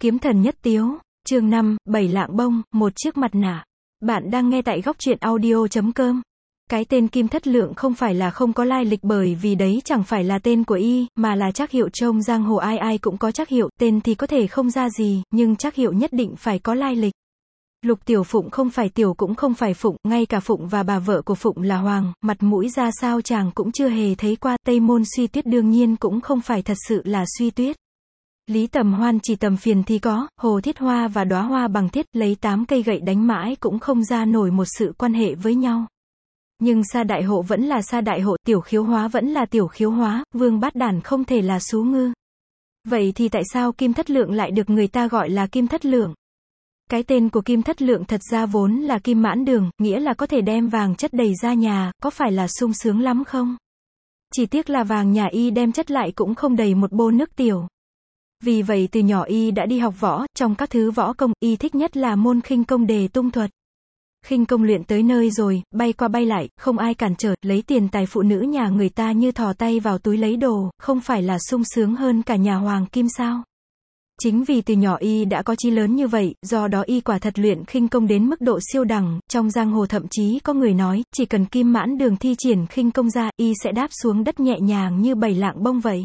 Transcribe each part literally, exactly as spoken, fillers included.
Kiếm thần nhất tiếu, chương năm, bảy lạng bông, một chiếc mặt nạ. Bạn đang nghe tại góc truyện audio chấm com. Cái tên Kim Thất Lượng không phải là không có lai lịch, bởi vì đấy chẳng phải là tên của y, mà là trác hiệu. Trong giang hồ ai ai cũng có trác hiệu, tên thì có thể không ra gì, nhưng trác hiệu nhất định phải có lai lịch. Lục Tiểu Phụng không phải Tiểu cũng không phải Phụng, ngay cả Phụng và bà vợ của Phụng là Hoàng, mặt mũi ra sao chàng cũng chưa hề thấy qua. Tây môn Suy Tuyết đương nhiên cũng không phải thật sự là Suy Tuyết. Lý Tầm Hoan chỉ tầm phiền thì có, Hồ Thiết Hoa và Đóa Hoa Bằng Thiết lấy tám cây gậy đánh mãi cũng không ra nổi một sự quan hệ với nhau. Nhưng Sa Đại Hộ vẫn là Sa Đại Hộ, Tiểu Khiếu Hóa vẫn là Tiểu Khiếu Hóa, Vương Bát Đản không thể là Sú Ngư. Vậy thì tại sao Kim Thất Lượng lại được người ta gọi là Kim Thất Lượng? Cái tên của Kim Thất Lượng thật ra vốn là Kim Mãn Đường, nghĩa là có thể đem vàng chất đầy ra nhà, có phải là sung sướng lắm không? Chỉ tiếc là vàng nhà y đem chất lại cũng không đầy một bô nước tiểu. Vì vậy từ nhỏ y đã đi học võ, trong các thứ võ công, y thích nhất là môn khinh công đề tung thuật. Khinh công luyện tới nơi rồi, bay qua bay lại, không ai cản trở, lấy tiền tài phụ nữ nhà người ta như thò tay vào túi lấy đồ, không phải là sung sướng hơn cả nhà Hoàng Kim sao? Chính vì từ nhỏ y đã có chí lớn như vậy, do đó y quả thật luyện khinh công đến mức độ siêu đẳng, trong giang hồ thậm chí có người nói, chỉ cần Kim Mãn Đường thi triển khinh công ra, y sẽ đáp xuống đất nhẹ nhàng như bảy lạng bông vậy.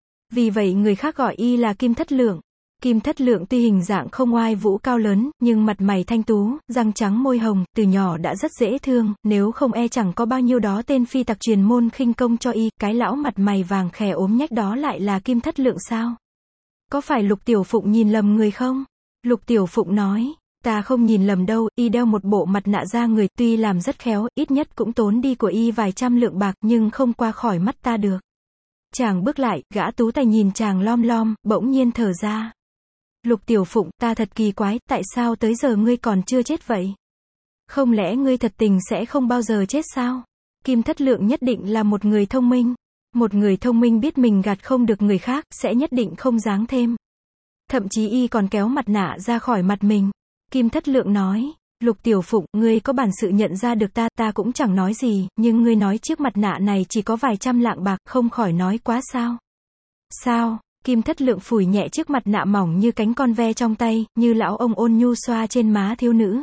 Vì vậy người khác gọi y là Kim Thất Lượng. Kim Thất Lượng tuy hình dạng không oai vũ cao lớn, nhưng mặt mày thanh tú, răng trắng môi hồng, từ nhỏ đã rất dễ thương, nếu không e chẳng có bao nhiêu đó tên phi tặc truyền môn khinh công cho y, cái lão mặt mày vàng khè ốm nhách đó lại là Kim Thất Lượng sao? Có phải Lục Tiểu Phụng nhìn lầm người không? Lục Tiểu Phụng nói, ta không nhìn lầm đâu, y đeo một bộ mặt nạ da người, tuy làm rất khéo, ít nhất cũng tốn đi của y vài trăm lượng bạc, nhưng không qua khỏi mắt ta được. Chàng bước lại, gã tú tài nhìn chàng lom lom, bỗng nhiên thở ra. Lục Tiểu Phụng, ta thật kỳ quái, tại sao tới giờ ngươi còn chưa chết vậy? Không lẽ ngươi thật tình sẽ không bao giờ chết sao? Kim Thất Lượng nhất định là một người thông minh. Một người thông minh biết mình gạt không được người khác, sẽ nhất định không giáng thêm. Thậm chí y còn kéo mặt nạ ra khỏi mặt mình. Kim Thất Lượng nói, Lục Tiểu Phụng, ngươi có bản sự nhận ra được ta, ta cũng chẳng nói gì, nhưng ngươi nói chiếc mặt nạ này chỉ có vài trăm lạng bạc, không khỏi nói quá sao? Sao? Kim Thất Lượng phủi nhẹ chiếc mặt nạ mỏng như cánh con ve trong tay, như lão ông ôn nhu xoa trên má thiếu nữ.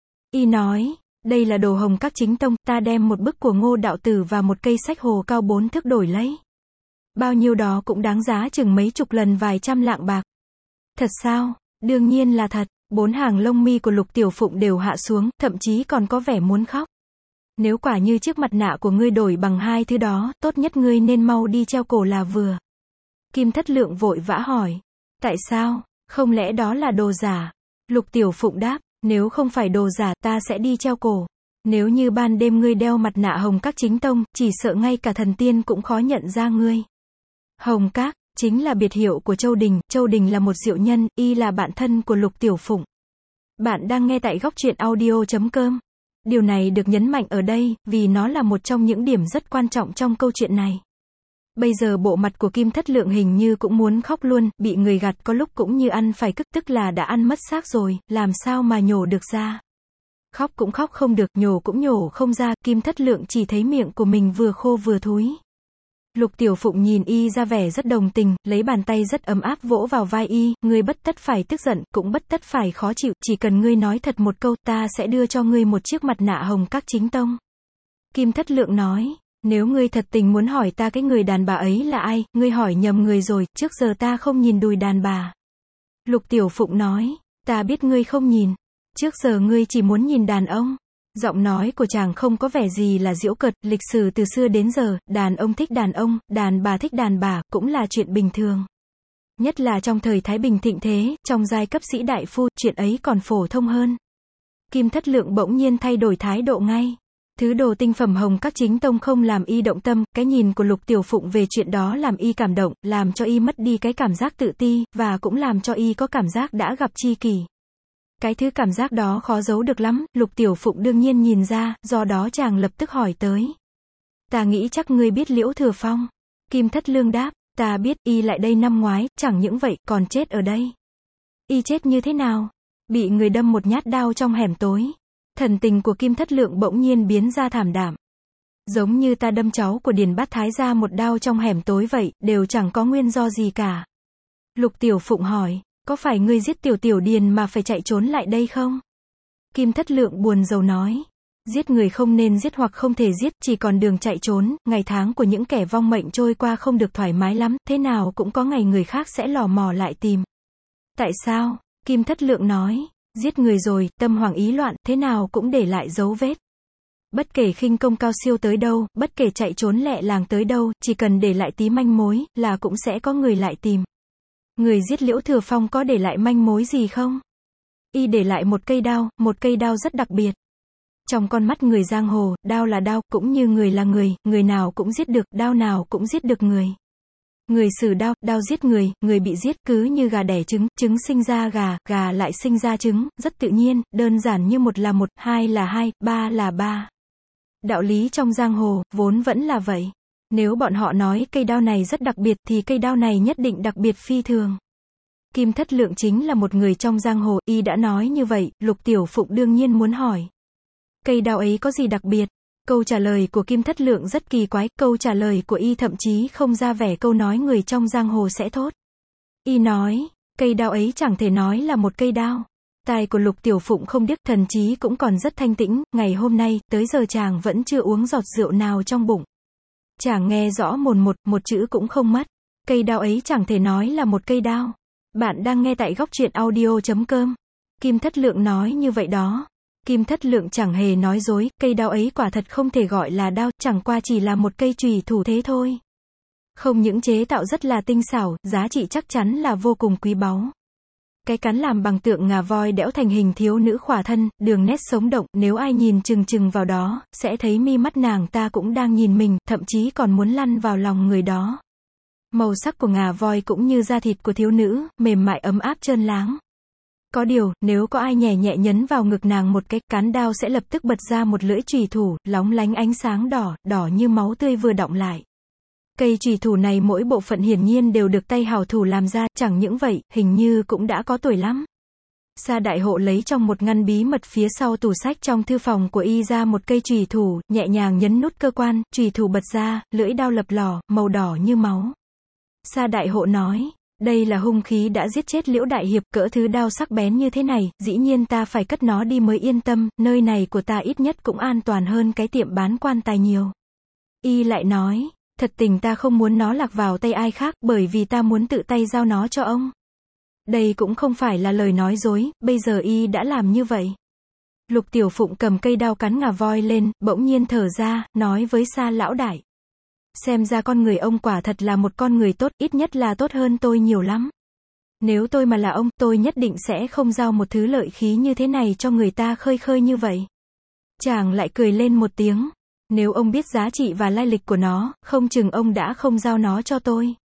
Y nói, đây là đồ Hồng Các chính tông, ta đem một bức của Ngô đạo tử và một cây sách hồ cao bốn thước đổi lấy. Bao nhiêu đó cũng đáng giá chừng mấy chục lần vài trăm lạng bạc. Thật sao? Đương nhiên là thật. Bốn hàng lông mi của Lục Tiểu Phụng đều hạ xuống, thậm chí còn có vẻ muốn khóc. Nếu quả như chiếc mặt nạ của ngươi đổi bằng hai thứ đó, tốt nhất ngươi nên mau đi treo cổ là vừa. Kim Thất Lượng vội vã hỏi. Tại sao? Không lẽ đó là đồ giả? Lục Tiểu Phụng đáp, nếu không phải đồ giả, ta sẽ đi treo cổ. Nếu như ban đêm ngươi đeo mặt nạ Hồng Các chính tông, chỉ sợ ngay cả thần tiên cũng khó nhận ra ngươi. Hồng Các chính là biệt hiệu của Châu Đình, Châu Đình là một diệu nhân, y là bạn thân của Lục Tiểu Phụng. Bạn đang nghe tại góc truyện audio chấm com. Điều này được nhấn mạnh ở đây, vì nó là một trong những điểm rất quan trọng trong câu chuyện này. Bây giờ bộ mặt của Kim Thất Lượng hình như cũng muốn khóc luôn, bị người gạt có lúc cũng như ăn phải cức, tức là đã ăn mất xác rồi, làm sao mà nhổ được ra. Khóc cũng khóc không được, nhổ cũng nhổ không ra, Kim Thất Lượng chỉ thấy miệng của mình vừa khô vừa thúi. Lục Tiểu Phụng nhìn y ra vẻ rất đồng tình, lấy bàn tay rất ấm áp vỗ vào vai y, ngươi bất tất phải tức giận, cũng bất tất phải khó chịu, chỉ cần ngươi nói thật một câu, ta sẽ đưa cho ngươi một chiếc mặt nạ Hồng Các chính tông. Kim Thất Lượng nói, nếu ngươi thật tình muốn hỏi ta cái người đàn bà ấy là ai, ngươi hỏi nhầm người rồi, trước giờ ta không nhìn đùi đàn bà. Lục Tiểu Phụng nói, ta biết ngươi không nhìn, trước giờ ngươi chỉ muốn nhìn đàn ông. Giọng nói của chàng không có vẻ gì là giễu cợt, lịch sử từ xưa đến giờ, đàn ông thích đàn ông, đàn bà thích đàn bà, cũng là chuyện bình thường. Nhất là trong thời Thái Bình thịnh thế, trong giai cấp sĩ đại phu, chuyện ấy còn phổ thông hơn. Kim Thất Lượng bỗng nhiên thay đổi thái độ ngay. Thứ đồ tinh phẩm Hồng Các chính tông không làm y động tâm, cái nhìn của Lục Tiểu Phụng về chuyện đó làm y cảm động, làm cho y mất đi cái cảm giác tự ti, và cũng làm cho y có cảm giác đã gặp tri kỷ. Cái thứ cảm giác đó khó giấu được lắm, Lục Tiểu Phụng đương nhiên nhìn ra, do đó chàng lập tức hỏi tới. Ta nghĩ chắc ngươi biết Liễu Thừa Phong. Kim Thất Lương đáp, ta biết, y lại đây năm ngoái, chẳng những vậy, còn chết ở đây. Y chết như thế nào? Bị người đâm một nhát đao trong hẻm tối. Thần tình của Kim Thất Lượng bỗng nhiên biến ra thảm đạm. Giống như ta đâm cháu của Điền Bát Thái ra một đao trong hẻm tối vậy, đều chẳng có nguyên do gì cả. Lục Tiểu Phụng hỏi, Có phải ngươi giết Tiểu Tiểu Điền mà phải chạy trốn lại đây không? Kim Thất Lượng buồn rầu nói. Giết người không nên giết hoặc không thể giết, chỉ còn đường chạy trốn, ngày tháng của những kẻ vong mệnh trôi qua không được thoải mái lắm, thế nào cũng có ngày người khác sẽ lò mò lại tìm. Tại sao? Kim Thất Lượng nói. Giết người rồi, tâm hoảng ý loạn, thế nào cũng để lại dấu vết. Bất kể khinh công cao siêu tới đâu, bất kể chạy trốn lẹ làng tới đâu, chỉ cần để lại tí manh mối, là cũng sẽ có người lại tìm. Người giết Liễu Thừa Phong có để lại manh mối gì không? Y để lại một cây đao, một cây đao rất đặc biệt. Trong con mắt người giang hồ, đao là đao, cũng như người là người, người nào cũng giết được, đao nào cũng giết được người. Người sử đao, đao giết người, người bị giết cứ như gà đẻ trứng, trứng sinh ra gà, gà lại sinh ra trứng, rất tự nhiên, đơn giản như một là một, hai là hai, ba là ba. Đạo lý trong giang hồ, vốn vẫn là vậy. Nếu bọn họ nói cây đao này rất đặc biệt thì cây đao này nhất định đặc biệt phi thường. Kim Thất Lượng chính là một người trong giang hồ, y đã nói như vậy, Lục Tiểu Phụng đương nhiên muốn hỏi. Cây đao ấy có gì đặc biệt? Câu trả lời của Kim Thất Lượng rất kỳ quái, câu trả lời của y thậm chí không ra vẻ câu nói người trong giang hồ sẽ thốt. Y nói, cây đao ấy chẳng thể nói là một cây đao. Tai của Lục Tiểu Phụng không điếc, thần trí cũng còn rất thanh tĩnh, ngày hôm nay, tới giờ chàng vẫn chưa uống giọt rượu nào trong bụng. Chàng nghe rõ mồn một, một chữ cũng không mất. Cây đao ấy chẳng thể nói là một cây đao. Bạn đang nghe tại góc truyện audio chấm com. Kim Thất Lượng nói như vậy đó. Kim Thất Lượng chẳng hề nói dối, cây đao ấy quả thật không thể gọi là đao, chẳng qua chỉ là một cây chùy thủ thế thôi. Không những chế tạo rất là tinh xảo, giá trị chắc chắn là vô cùng quý báu. Cái cán làm bằng tượng ngà voi đẽo thành hình thiếu nữ khỏa thân, đường nét sống động, nếu ai nhìn chừng chừng vào đó, sẽ thấy mi mắt nàng ta cũng đang nhìn mình, thậm chí còn muốn lăn vào lòng người đó. Màu sắc của ngà voi cũng như da thịt của thiếu nữ, mềm mại ấm áp trơn láng. Có điều, nếu có ai nhẹ nhẹ nhấn vào ngực nàng một cái, cán đao sẽ lập tức bật ra một lưỡi chùy thủ, lóng lánh ánh sáng đỏ, đỏ như máu tươi vừa đọng lại. Cây chùy thủ này mỗi bộ phận hiển nhiên đều được tay hảo thủ làm ra, chẳng những vậy, hình như cũng đã có tuổi lắm. Sa Đại Hộ lấy trong một ngăn bí mật phía sau tủ sách trong thư phòng của y ra một cây chùy thủ, nhẹ nhàng nhấn nút cơ quan, chùy thủ bật ra, lưỡi đao lập lò, màu đỏ như máu. Sa Đại Hộ nói, đây là hung khí đã giết chết Liễu đại hiệp, cỡ thứ đao sắc bén như thế này, dĩ nhiên ta phải cất nó đi mới yên tâm, nơi này của ta ít nhất cũng an toàn hơn cái tiệm bán quan tài nhiều. Y lại nói, thật tình ta không muốn nó lạc vào tay ai khác, bởi vì ta muốn tự tay giao nó cho ông. Đây cũng không phải là lời nói dối, bây giờ y đã làm như vậy. Lục Tiểu Phụng cầm cây đao cắn ngà voi lên, bỗng nhiên thở ra, nói với Sa lão đại. Xem ra con người ông quả thật là một con người tốt, ít nhất là tốt hơn tôi nhiều lắm. Nếu tôi mà là ông, tôi nhất định sẽ không giao một thứ lợi khí như thế này cho người ta khơi khơi như vậy. Chàng lại cười lên một tiếng. Nếu ông biết giá trị và lai lịch của nó, không chừng ông đã không giao nó cho tôi.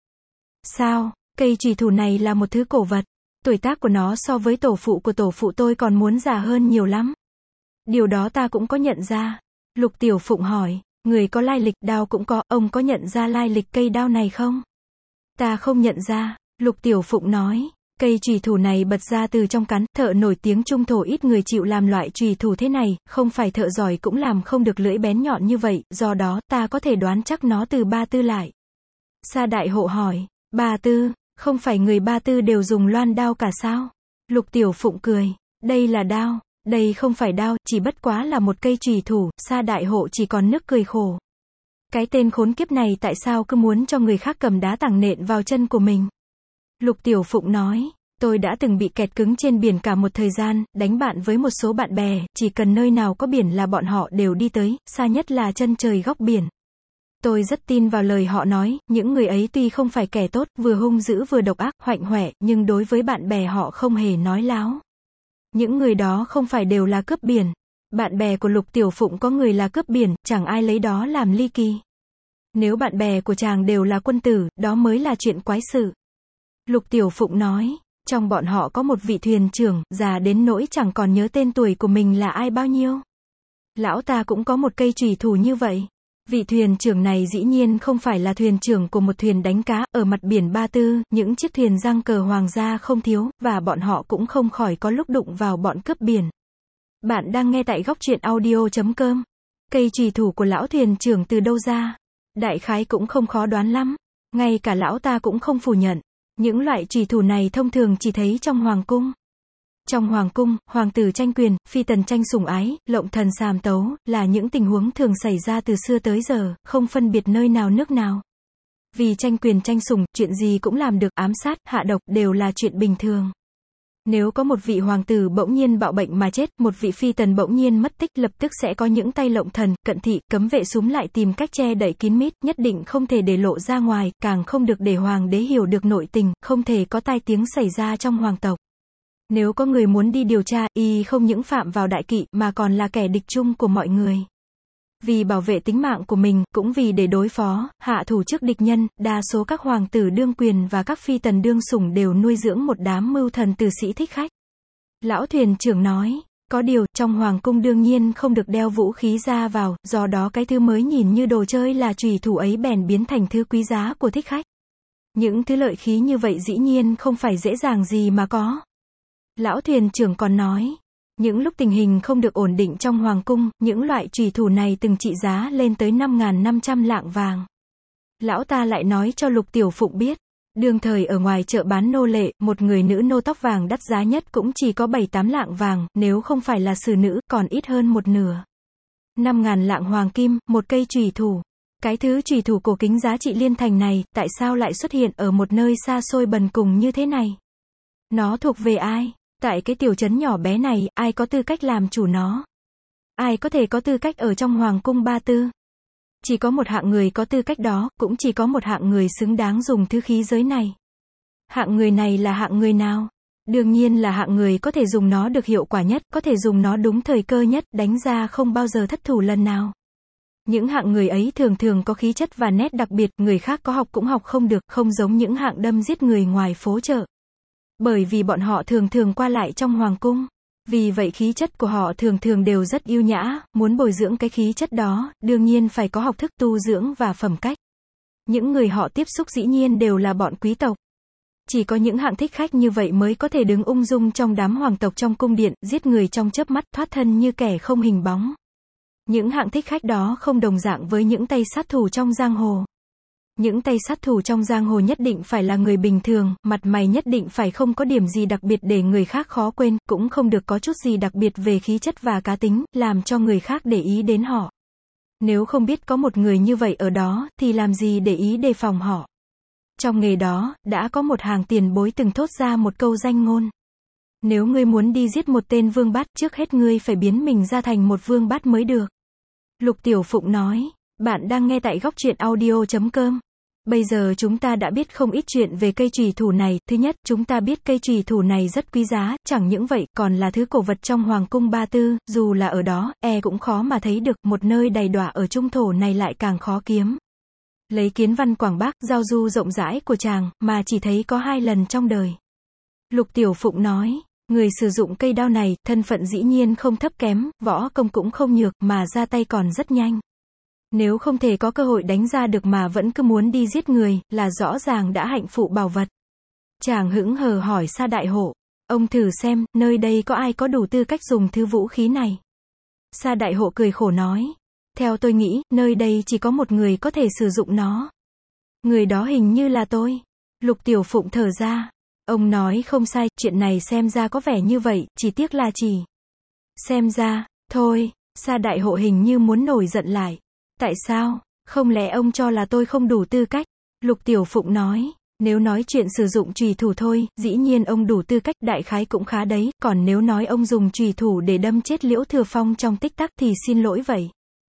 Sao? Cây chùy thủ này là một thứ cổ vật. Tuổi tác của nó so với tổ phụ của tổ phụ tôi còn muốn già hơn nhiều lắm. Điều đó ta cũng có nhận ra. Lục Tiểu Phụng hỏi, người có lai lịch, đao cũng có, ông có nhận ra lai lịch cây đao này không? Ta không nhận ra. Lục Tiểu Phụng nói, cây chùy thủ này bật ra từ trong cán, thợ nổi tiếng trung thổ ít người chịu làm loại chùy thủ thế này, không phải thợ giỏi cũng làm không được lưỡi bén nhọn như vậy, do đó, ta có thể đoán chắc nó từ Ba Tư lại. Sa Đại Hộ hỏi, Ba Tư, không phải người Ba Tư đều dùng loan đao cả sao? Lục Tiểu Phụng cười, đây là đao, đây không phải đao, chỉ bất quá là một cây chùy thủ. Sa Đại Hộ chỉ còn nước cười khổ. Cái tên khốn kiếp này tại sao cứ muốn cho người khác cầm đá tảng nện vào chân của mình? Lục Tiểu Phụng nói, tôi đã từng bị kẹt cứng trên biển cả một thời gian, đánh bạn với một số bạn bè, chỉ cần nơi nào có biển là bọn họ đều đi tới, xa nhất là chân trời góc biển. Tôi rất tin vào lời họ nói, những người ấy tuy không phải kẻ tốt, vừa hung dữ vừa độc ác, hoạnh hoẹ, nhưng đối với bạn bè họ không hề nói láo. Những người đó không phải đều là cướp biển. Bạn bè của Lục Tiểu Phụng có người là cướp biển, chẳng ai lấy đó làm ly kỳ. Nếu bạn bè của chàng đều là quân tử, đó mới là chuyện quái sự. Lục Tiểu Phụng nói, trong bọn họ có một vị thuyền trưởng, già đến nỗi chẳng còn nhớ tên tuổi của mình là ai bao nhiêu. Lão ta cũng có một cây chùy thủ như vậy. Vị thuyền trưởng này dĩ nhiên không phải là thuyền trưởng của một thuyền đánh cá, ở mặt biển Ba Tư, những chiếc thuyền giăng cờ hoàng gia không thiếu, và bọn họ cũng không khỏi có lúc đụng vào bọn cướp biển. Bạn đang nghe tại góc truyện audio chấm com. Cây chùy thủ của lão thuyền trưởng từ đâu ra? Đại khái cũng không khó đoán lắm. Ngay cả lão ta cũng không phủ nhận. Những loại chùy thủ này thông thường chỉ thấy trong hoàng cung. Trong hoàng cung, hoàng tử tranh quyền, phi tần tranh sủng ái, lộng thần sàm tấu, là những tình huống thường xảy ra từ xưa tới giờ, không phân biệt nơi nào nước nào. Vì tranh quyền tranh sủng, chuyện gì cũng làm được, ám sát, hạ độc, đều là chuyện bình thường. Nếu có một vị hoàng tử bỗng nhiên bạo bệnh mà chết, một vị phi tần bỗng nhiên mất tích, lập tức sẽ có những tay lộng thần, cận thị, cấm vệ súm lại tìm cách che đậy kín mít, nhất định không thể để lộ ra ngoài, càng không được để hoàng đế hiểu được nội tình, không thể có tai tiếng xảy ra trong hoàng tộc. Nếu có người muốn đi điều tra, y không những phạm vào đại kỵ, mà còn là kẻ địch chung của mọi người. Vì bảo vệ tính mạng của mình, cũng vì để đối phó, hạ thủ trước địch nhân, đa số các hoàng tử đương quyền và các phi tần đương sủng đều nuôi dưỡng một đám mưu thần tử sĩ thích khách. Lão thuyền trưởng nói, có điều, trong hoàng cung đương nhiên không được đeo vũ khí ra vào, do đó cái thứ mới nhìn như đồ chơi là chùy thủ ấy bèn biến thành thứ quý giá của thích khách. Những thứ lợi khí như vậy dĩ nhiên không phải dễ dàng gì mà có. Lão thuyền trưởng còn nói, những lúc tình hình không được ổn định trong hoàng cung, những loại chùy thủ này từng trị giá lên tới năm nghìn năm trăm lạng vàng. Lão ta lại nói cho Lục Tiểu Phụng biết, đương thời ở ngoài chợ bán nô lệ, một người nữ nô tóc vàng đắt giá nhất cũng chỉ có bảy tám lạng vàng, nếu không phải là xử nữ, còn ít hơn một nửa. năm nghìn lạng hoàng kim, một cây chùy thủ. Cái thứ chùy thủ cổ kính giá trị liên thành này, tại sao lại xuất hiện ở một nơi xa xôi bần cùng như thế này? Nó thuộc về ai? Tại cái tiểu trấn nhỏ bé này, ai có tư cách làm chủ nó? Ai có thể có tư cách ở trong hoàng cung Ba Tư? Chỉ có một hạng người có tư cách đó, cũng chỉ có một hạng người xứng đáng dùng thứ khí giới này. Hạng người này là hạng người nào? Đương nhiên là hạng người có thể dùng nó được hiệu quả nhất, có thể dùng nó đúng thời cơ nhất, đánh ra không bao giờ thất thủ lần nào. Những hạng người ấy thường thường có khí chất và nét đặc biệt, người khác có học cũng học không được, không giống những hạng đâm giết người ngoài phố chợ. Bởi vì bọn họ thường thường qua lại trong hoàng cung. Vì vậy khí chất của họ thường thường đều rất yêu nhã, muốn bồi dưỡng cái khí chất đó, đương nhiên phải có học thức tu dưỡng và phẩm cách. Những người họ tiếp xúc dĩ nhiên đều là bọn quý tộc. Chỉ có những hạng thích khách như vậy mới có thể đứng ung dung trong đám hoàng tộc trong cung điện, giết người trong chớp mắt, thoát thân như kẻ không hình bóng. Những hạng thích khách đó không đồng dạng với những tay sát thủ trong giang hồ. Những tay sát thủ trong giang hồ nhất định phải là người bình thường, mặt mày nhất định phải không có điểm gì đặc biệt để người khác khó quên, cũng không được có chút gì đặc biệt về khí chất và cá tính, làm cho người khác để ý đến họ. Nếu không biết có một người như vậy ở đó, thì làm gì để ý đề phòng họ. Trong nghề đó, đã có một hàng tiền bối từng thốt ra một câu danh ngôn. Nếu ngươi muốn đi giết một tên vương bát, trước hết ngươi phải biến mình ra thành một vương bát mới được. Lục Tiểu Phụng nói, bạn đang nghe tại góc truyện audio chấm com. Bây giờ chúng ta đã biết không ít chuyện về cây chùy thủ này. Thứ nhất, chúng ta biết cây chùy thủ này rất quý giá, chẳng những vậy, còn là thứ cổ vật trong hoàng cung Ba Tư, dù là ở đó, e cũng khó mà thấy được, một nơi đầy đọa ở trung thổ này lại càng khó kiếm. Lấy kiến văn quảng bác, giao du rộng rãi của chàng, mà chỉ thấy có hai lần trong đời. Lục Tiểu Phụng nói, người sử dụng cây đao này, thân phận dĩ nhiên không thấp kém, võ công cũng không nhược, mà ra tay còn rất nhanh. Nếu không thể có cơ hội đánh ra được mà vẫn cứ muốn đi giết người, là rõ ràng đã hạnh phụ bảo vật. Chàng hững hờ hỏi Sa Đại Hộ, ông thử xem, nơi đây có ai có đủ tư cách dùng thứ vũ khí này? Sa Đại Hộ cười khổ nói, theo tôi nghĩ, nơi đây chỉ có một người có thể sử dụng nó. Người đó hình như là tôi. Lục Tiểu Phụng thở ra, ông nói không sai, chuyện này xem ra có vẻ như vậy, chỉ tiếc là chỉ. Xem ra, thôi, Sa Đại Hộ hình như muốn nổi giận lại. Tại sao? Không lẽ ông cho là tôi không đủ tư cách? Lục Tiểu Phụng nói, nếu nói chuyện sử dụng chùy thủ thôi, dĩ nhiên ông đủ tư cách, đại khái cũng khá đấy, còn nếu nói ông dùng chùy thủ để đâm chết Liễu Thừa Phong trong tích tắc thì xin lỗi vậy.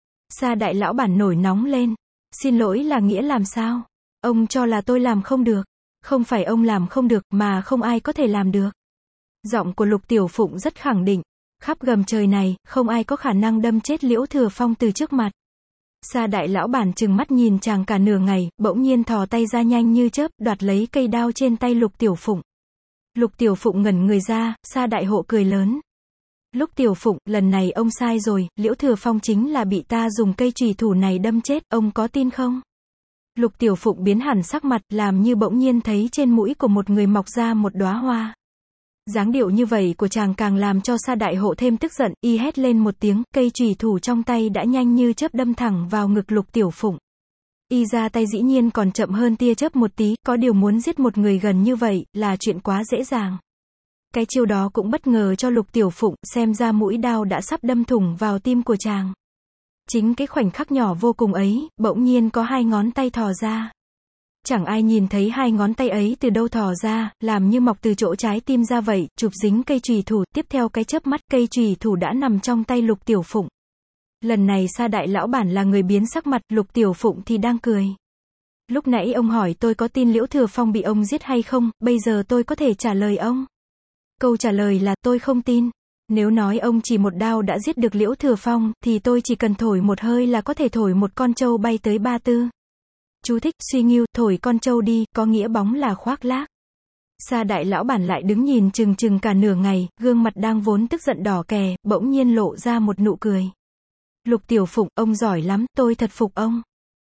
Sa Đại Lão bản nổi nóng lên. Xin lỗi là nghĩa làm sao? Ông cho là tôi làm không được. Không phải ông làm không được, mà không ai có thể làm được. Giọng của Lục Tiểu Phụng rất khẳng định. Khắp gầm trời này, không ai có khả năng đâm chết Liễu Thừa Phong từ trước mặt. Sa Đại Lão bản trừng mắt nhìn chàng cả nửa ngày, bỗng nhiên thò tay ra nhanh như chớp, đoạt lấy cây đao trên tay Lục Tiểu Phụng. Lục Tiểu Phụng ngẩn người ra, Sa Đại Hộ cười lớn. Lục Tiểu Phụng, lần này ông sai rồi, Liễu Thừa Phong chính là bị ta dùng cây chùy thủ này đâm chết, ông có tin không? Lục Tiểu Phụng biến hẳn sắc mặt, làm như bỗng nhiên thấy trên mũi của một người mọc ra một đóa hoa. Dáng điệu như vậy của chàng càng làm cho Sa Đại Hộ thêm tức giận, y hét lên một tiếng, cây chùy thủ trong tay đã nhanh như chớp đâm thẳng vào ngực Lục Tiểu Phụng. Y ra tay dĩ nhiên còn chậm hơn tia chớp một tí, có điều muốn giết một người gần như vậy, là chuyện quá dễ dàng. Cái chiêu đó cũng bất ngờ cho Lục Tiểu Phụng, xem ra mũi đao đã sắp đâm thủng vào tim của chàng. Chính cái khoảnh khắc nhỏ vô cùng ấy, bỗng nhiên có hai ngón tay thò ra. Chẳng ai nhìn thấy hai ngón tay ấy từ đâu thò ra, làm như mọc từ chỗ trái tim ra vậy, chụp dính cây chùy thủ, tiếp theo cái chớp mắt, cây chùy thủ đã nằm trong tay Lục Tiểu Phụng. Lần này Sa đại lão bản là người biến sắc mặt, Lục Tiểu Phụng thì đang cười. Lúc nãy ông hỏi tôi có tin Liễu Thừa Phong bị ông giết hay không, bây giờ tôi có thể trả lời ông. Câu trả lời là tôi không tin. Nếu nói ông chỉ một đao đã giết được Liễu Thừa Phong, thì tôi chỉ cần thổi một hơi là có thể thổi một con trâu bay tới Ba Tư. Chú thích, suy nghiêu, thổi con trâu đi, có nghĩa bóng là khoác lác. Sa đại lão bản lại đứng nhìn chừng chừng cả nửa ngày, gương mặt đang vốn tức giận đỏ kè, bỗng nhiên lộ ra một nụ cười. Lục Tiểu Phụng, ông giỏi lắm, tôi thật phục ông.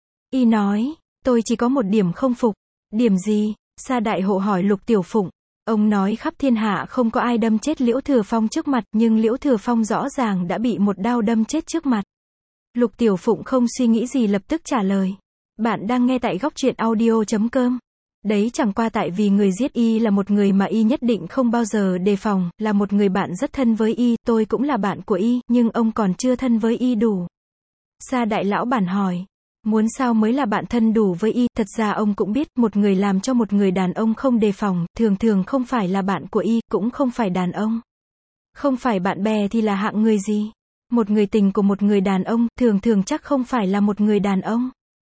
Y nói, tôi chỉ có một điểm không phục. Điểm gì? Sa đại hộ hỏi Lục Tiểu Phụng. Ông nói khắp thiên hạ không có ai đâm chết Liễu Thừa Phong trước mặt, nhưng Liễu Thừa Phong rõ ràng đã bị một đao đâm chết trước mặt. Lục Tiểu Phụng không suy nghĩ gì lập tức trả lời. Bạn đang nghe tại góc truyện audio chấm com. Đấy chẳng qua tại vì người giết Y là một người mà Y nhất định không bao giờ đề phòng, là một người bạn rất thân với Y, tôi cũng là bạn của Y, nhưng ông còn chưa thân với Y đủ. Sa đại lão bản hỏi. Muốn sao mới là bạn thân đủ với Y, thật ra ông cũng biết, một người làm cho một người đàn ông không đề phòng, thường thường không phải là bạn của Y, cũng không phải đàn ông. Không phải bạn bè thì là hạng người gì? Một người tình của một người đàn ông, thường thường chắc không phải là một người đàn ông.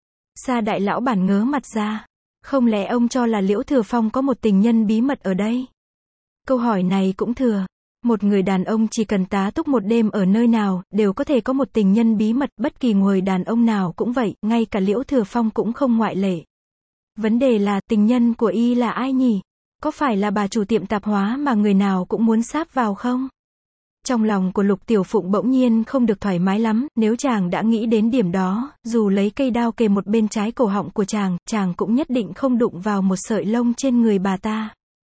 Sa đại lão bản ngớ mặt ra. Không lẽ ông cho là Liễu Thừa Phong có một tình nhân bí mật ở đây? Câu hỏi này cũng thừa. Một người đàn ông chỉ cần tá túc một đêm ở nơi nào, đều có thể có một tình nhân bí mật, bất kỳ người đàn ông nào cũng vậy, ngay cả Liễu Thừa Phong cũng không ngoại lệ. Vấn đề là, tình nhân của Y là ai nhỉ? Có phải là bà chủ tiệm tạp hóa mà người nào cũng muốn sáp vào không? Trong lòng của Lục Tiểu Phụng bỗng nhiên không được thoải mái lắm, nếu chàng đã nghĩ đến điểm đó, dù lấy cây đao kề một bên trái cổ họng của chàng, chàng cũng nhất định không đụng vào một sợi lông trên người bà ta.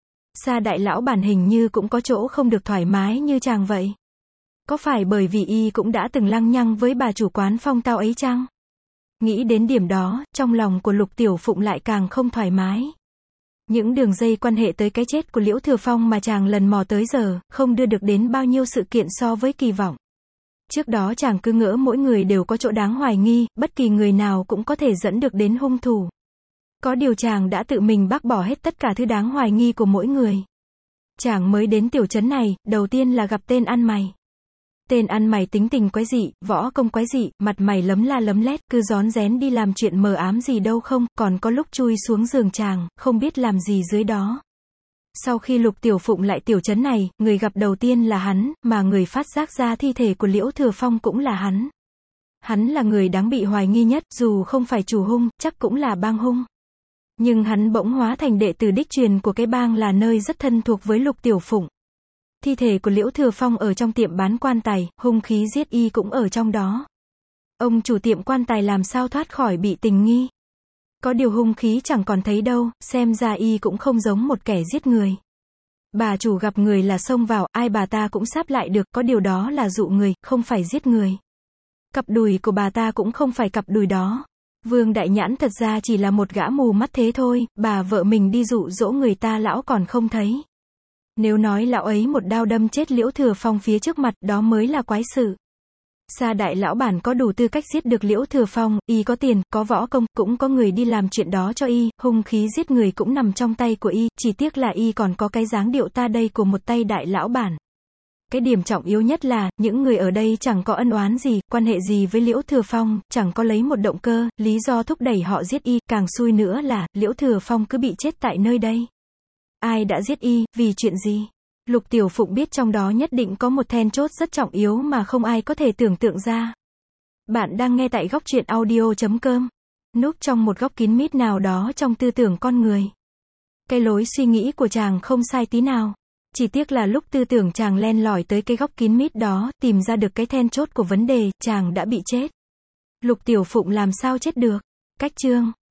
Sa đại lão bản hình như cũng có chỗ không được thoải mái như chàng vậy. Có phải bởi vì Y cũng đã từng lăng nhăng với bà chủ quán Phong Tao ấy chăng? Nghĩ đến điểm đó, trong lòng của Lục Tiểu Phụng lại càng không thoải mái. Những đường dây quan hệ tới cái chết của Liễu Thừa Phong mà chàng lần mò tới giờ, không đưa được đến bao nhiêu sự kiện so với kỳ vọng. Trước đó chàng cứ ngỡ mỗi người đều có chỗ đáng hoài nghi, bất kỳ người nào cũng có thể dẫn được đến hung thủ. Có điều chàng đã tự mình bác bỏ hết tất cả thứ đáng hoài nghi của mỗi người. Chàng mới đến tiểu trấn này, đầu tiên là gặp tên ăn mày. Tên ăn mày tính tình quái dị, võ công quái dị, mặt mày lấm la lấm lét, cứ rón rén đi làm chuyện mờ ám gì đâu không, còn có lúc chui xuống giường chàng, không biết làm gì dưới đó. Sau khi Lục Tiểu Phụng lại tiểu trấn này, người gặp đầu tiên là hắn, mà người phát giác ra thi thể của Liễu Thừa Phong cũng là hắn. Hắn là người đáng bị hoài nghi nhất, dù không phải chủ hung, chắc cũng là bang hung. Nhưng hắn bỗng hóa thành đệ tử đích truyền của cái bang là nơi rất thân thuộc với Lục Tiểu Phụng. Thi thể của Liễu Thừa Phong ở trong tiệm bán quan tài, hung khí giết Y cũng ở trong đó. Ông chủ tiệm quan tài làm sao thoát khỏi bị tình nghi. Có điều hung khí chẳng còn thấy đâu, xem ra Y cũng không giống một kẻ giết người. Bà chủ gặp người là xông vào, ai bà ta cũng sáp lại được, có điều đó là dụ người, không phải giết người. Cặp đùi của bà ta cũng không phải cặp đùi đó. Vương Đại Nhãn thật ra chỉ là một gã mù mắt thế thôi, bà vợ mình đi dụ dỗ người ta lão còn không thấy. Nếu nói lão ấy một đao đâm chết Liễu Thừa Phong phía trước mặt, đó mới là quái sự. Sa đại lão bản có đủ tư cách giết được Liễu Thừa Phong, Y có tiền, có võ công, cũng có người đi làm chuyện đó cho Y, hung khí giết người cũng nằm trong tay của Y, chỉ tiếc là Y còn có cái dáng điệu ta đây của một tay đại lão bản. Cái điểm trọng yếu nhất là, những người ở đây chẳng có ân oán gì, quan hệ gì với Liễu Thừa Phong, chẳng có lấy một động cơ, lý do thúc đẩy họ giết Y, càng xui nữa là, Liễu Thừa Phong cứ bị chết tại nơi đây. Ai đã giết Y, vì chuyện gì? Lục Tiểu Phụng biết trong đó nhất định có một then chốt rất trọng yếu mà không ai có thể tưởng tượng ra. Bạn đang nghe tại góc truyện audio chấm com. Núp trong một góc kín mít nào đó trong tư tưởng con người. Cái lối suy nghĩ của chàng không sai tí nào. Chỉ tiếc là lúc tư tưởng chàng len lỏi tới cái góc kín mít đó, tìm ra được cái then chốt của vấn đề, chàng đã bị chết. Lục Tiểu Phụng làm sao chết được? Cách chương